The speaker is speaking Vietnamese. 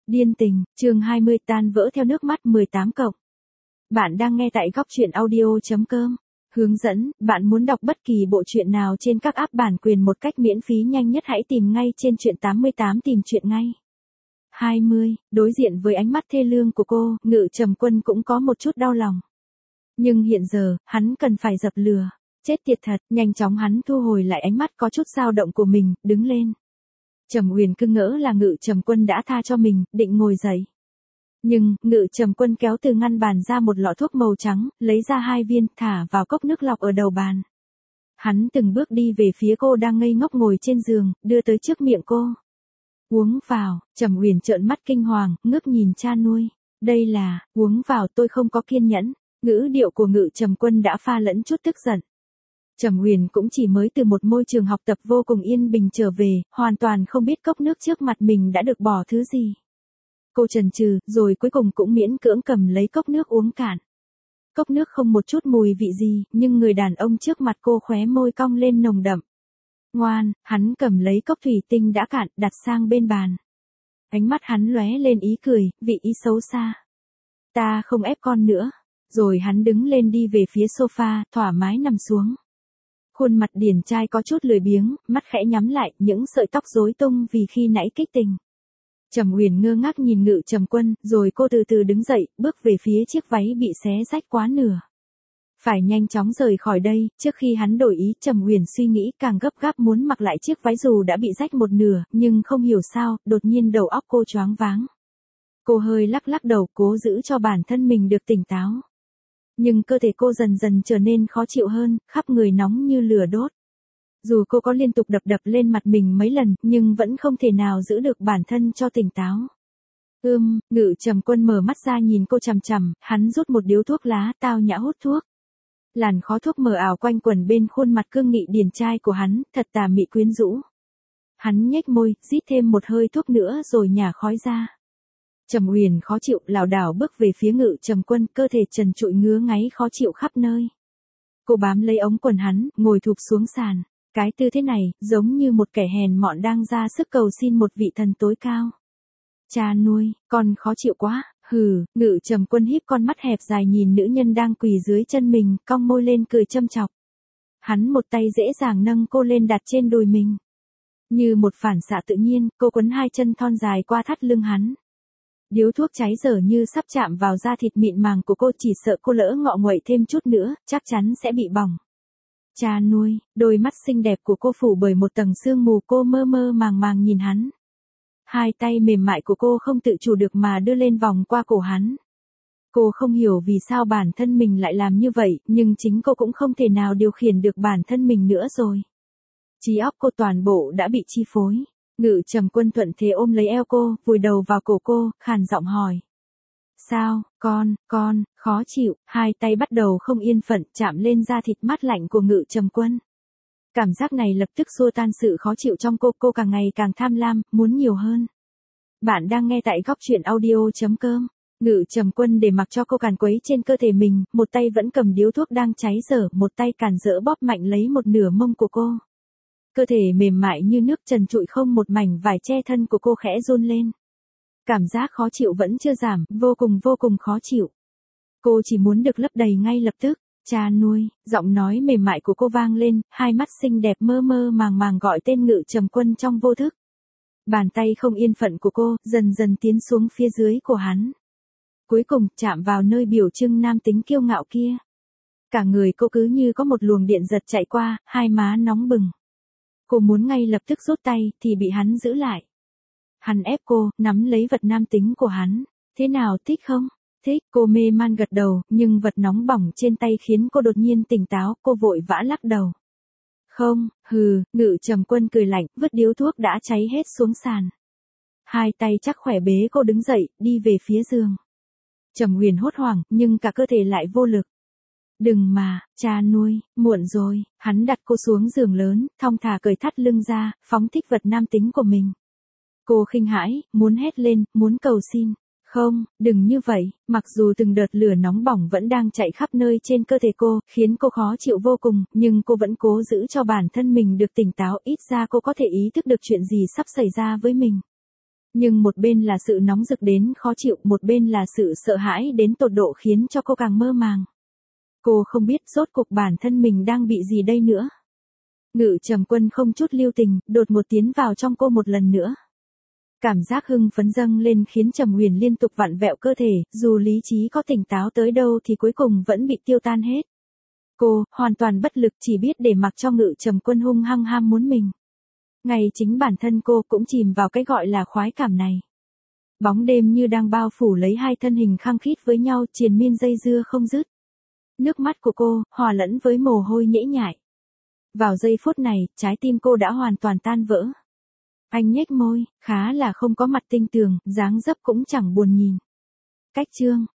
Điên tình, chương 20 tan vỡ theo nước mắt 18 cộng. Bạn đang nghe tại góc truyện audio.com. Hướng dẫn, bạn muốn đọc bất kỳ bộ truyện nào trên các app bản quyền một cách miễn phí nhanh nhất hãy tìm ngay trên truyện 88 tìm truyện ngay. 20, đối diện với ánh mắt thê lương của cô, Ngự Trầm Quân cũng có một chút đau lòng. Nhưng hiện giờ, hắn cần phải dập lửa. Chết tiệt thật, nhanh chóng hắn thu hồi lại ánh mắt có chút dao động của mình, đứng lên. Trầm Huyền cứ ngỡ là Ngự Trầm Quân đã tha cho mình, định ngồi dậy. Nhưng, Ngự Trầm Quân kéo từ ngăn bàn ra một lọ thuốc màu trắng, lấy ra 2 viên, thả vào cốc nước lọc ở đầu bàn. Hắn từng bước đi về phía cô đang ngây ngốc ngồi trên giường, đưa tới trước miệng cô. Uống vào, Trầm Huyền trợn mắt kinh hoàng, ngước nhìn cha nuôi. Đây là, uống vào tôi không có kiên nhẫn. Ngữ điệu của Ngự Trầm Quân đã pha lẫn chút tức giận. Trầm Huyền cũng chỉ mới từ một môi trường học tập vô cùng yên bình trở về, hoàn toàn không biết cốc nước trước mặt mình đã được bỏ thứ gì. Cô chần chừ, rồi cuối cùng cũng miễn cưỡng cầm lấy cốc nước uống cạn. Cốc nước không một chút mùi vị gì, nhưng người đàn ông trước mặt cô khóe môi cong lên nồng đậm. Ngoan, hắn cầm lấy cốc thủy tinh đã cạn, đặt sang bên bàn. Ánh mắt hắn lóe lên ý cười, vị ý xấu xa. Ta không ép con nữa. Rồi hắn đứng lên đi về phía sofa, thoải mái nằm xuống. Khuôn mặt điển trai có chút lười biếng, mắt khẽ nhắm lại, những sợi tóc rối tung vì khi nãy kích tình. Trầm Huyền ngơ ngác nhìn Ngự Trầm Quân, rồi cô từ từ đứng dậy, bước về phía chiếc váy bị xé rách quá nửa. Phải nhanh chóng rời khỏi đây, trước khi hắn đổi ý, Trầm Huyền suy nghĩ càng gấp gáp muốn mặc lại chiếc váy dù đã bị rách một nửa, nhưng không hiểu sao, đột nhiên đầu óc cô choáng váng. Cô hơi lắc lắc đầu, cố giữ cho bản thân mình được tỉnh táo. Nhưng cơ thể cô dần dần trở nên khó chịu hơn, khắp người nóng như lửa đốt. Dù cô có liên tục đập lên mặt mình mấy lần, nhưng vẫn không thể nào giữ được bản thân cho tỉnh táo. Ngự Trầm Quân mở mắt ra nhìn cô chằm chằm, hắn rút một điếu thuốc lá, tao nhã hút thuốc. Làn khói thuốc mờ ảo quanh quẩn bên khuôn mặt cương nghị điển trai của hắn, thật tà mị quyến rũ. Hắn nhếch môi, rít thêm một hơi thuốc nữa rồi nhả khói ra. Trầm Huyền khó chịu, lảo đảo bước về phía Ngự Trầm Quân, cơ thể trần trụi ngứa ngáy khó chịu khắp nơi. Cô bám lấy ống quần hắn, ngồi thụp xuống sàn. Cái tư thế này, giống như một kẻ hèn mọn đang ra sức cầu xin một vị thần tối cao. Cha nuôi, con khó chịu quá, Ngự Trầm Quân híp con mắt hẹp dài nhìn nữ nhân đang quỳ dưới chân mình, cong môi lên cười châm chọc. Hắn một tay dễ dàng nâng cô lên đặt trên đùi mình. Như một phản xạ tự nhiên, cô quấn 2 chân thon dài qua thắt lưng hắn. Điếu thuốc cháy dở như sắp chạm vào da thịt mịn màng của cô, chỉ sợ cô lỡ ngọ nguậy thêm chút nữa, chắc chắn sẽ bị bỏng. Cha nuôi, đôi mắt xinh đẹp của cô phủ bởi một tầng sương mù, cô mơ mơ màng màng nhìn hắn. 2 tay mềm mại của cô không tự chủ được mà đưa lên vòng qua cổ hắn. Cô không hiểu vì sao bản thân mình lại làm như vậy, nhưng chính cô cũng không thể nào điều khiển được bản thân mình nữa rồi. Trí óc cô toàn bộ đã bị chi phối. Ngự Trầm Quân thuận thế ôm lấy eo cô, vùi đầu vào cổ cô, khàn giọng hỏi. Sao, con, khó chịu, 2 tay bắt đầu không yên phận, chạm lên da thịt mát lạnh của Ngự Trầm Quân. Cảm giác này lập tức xua tan sự khó chịu trong cô càng ngày càng tham lam, muốn nhiều hơn. Bạn đang nghe tại góc truyện audio.com. Ngự Trầm Quân để mặc cho cô càn quấy trên cơ thể mình, một tay vẫn cầm điếu thuốc đang cháy dở, một tay càn rỡ bóp mạnh lấy một nửa mông của cô. Cơ thể mềm mại như nước trần trụi không một mảnh vải che thân của cô khẽ run lên. Cảm giác khó chịu vẫn chưa giảm, vô cùng khó chịu. Cô chỉ muốn được lấp đầy ngay lập tức. Cha nuôi, giọng nói mềm mại của cô vang lên, 2 mắt xinh đẹp mơ mơ màng màng gọi tên Ngự Trầm Quân trong vô thức. Bàn tay không yên phận của cô, dần dần tiến xuống phía dưới của hắn. Cuối cùng, chạm vào nơi biểu trưng nam tính kiêu ngạo kia. Cả người cô cứ như có một luồng điện giật chạy qua, 2 má nóng bừng. Cô muốn ngay lập tức rút tay, thì bị hắn giữ lại. Hắn ép cô, nắm lấy vật nam tính của hắn. Thế nào, thích không? Thích, cô mê man gật đầu, nhưng vật nóng bỏng trên tay khiến cô đột nhiên tỉnh táo, cô vội vã lắc đầu. Không, Ngự Trầm Quân cười lạnh, vứt điếu thuốc đã cháy hết xuống sàn. 2 tay chắc khỏe bế cô đứng dậy, đi về phía giường. Trầm Huyền hốt hoảng, nhưng cả cơ thể lại vô lực. Đừng mà, cha nuôi, muộn rồi, hắn đặt cô xuống giường lớn, thong thả cởi thắt lưng ra, phóng thích vật nam tính của mình. Cô khinh hãi, muốn hét lên, muốn cầu xin. Không, đừng như vậy, mặc dù từng đợt lửa nóng bỏng vẫn đang chạy khắp nơi trên cơ thể cô, khiến cô khó chịu vô cùng, nhưng cô vẫn cố giữ cho bản thân mình được tỉnh táo, ít ra cô có thể ý thức được chuyện gì sắp xảy ra với mình. Nhưng một bên là sự nóng rực đến khó chịu, một bên là sự sợ hãi đến tột độ khiến cho cô càng mơ màng. Cô không biết rốt cuộc bản thân mình đang bị gì đây nữa. Ngự Trầm Quân không chút lưu tình, đột một tiến vào trong cô một lần nữa. Cảm giác hưng phấn dâng lên khiến Trầm Huyền liên tục vặn vẹo cơ thể, dù lý trí có tỉnh táo tới đâu thì cuối cùng vẫn bị tiêu tan hết. Cô, hoàn toàn bất lực chỉ biết để mặc cho Ngự Trầm Quân hung hăng ham muốn mình. Ngay chính bản thân cô cũng chìm vào cái gọi là khoái cảm này. Bóng đêm như đang bao phủ lấy hai thân hình khăng khít với nhau, triền miên dây dưa không dứt. Nước mắt của cô, hòa lẫn với mồ hôi nhễ nhại. Vào giây phút này, trái tim cô đã hoàn toàn tan vỡ. Anh nhếch môi, khá là không có mặt tinh tường, dáng dấp cũng chẳng buồn nhìn. Cách chương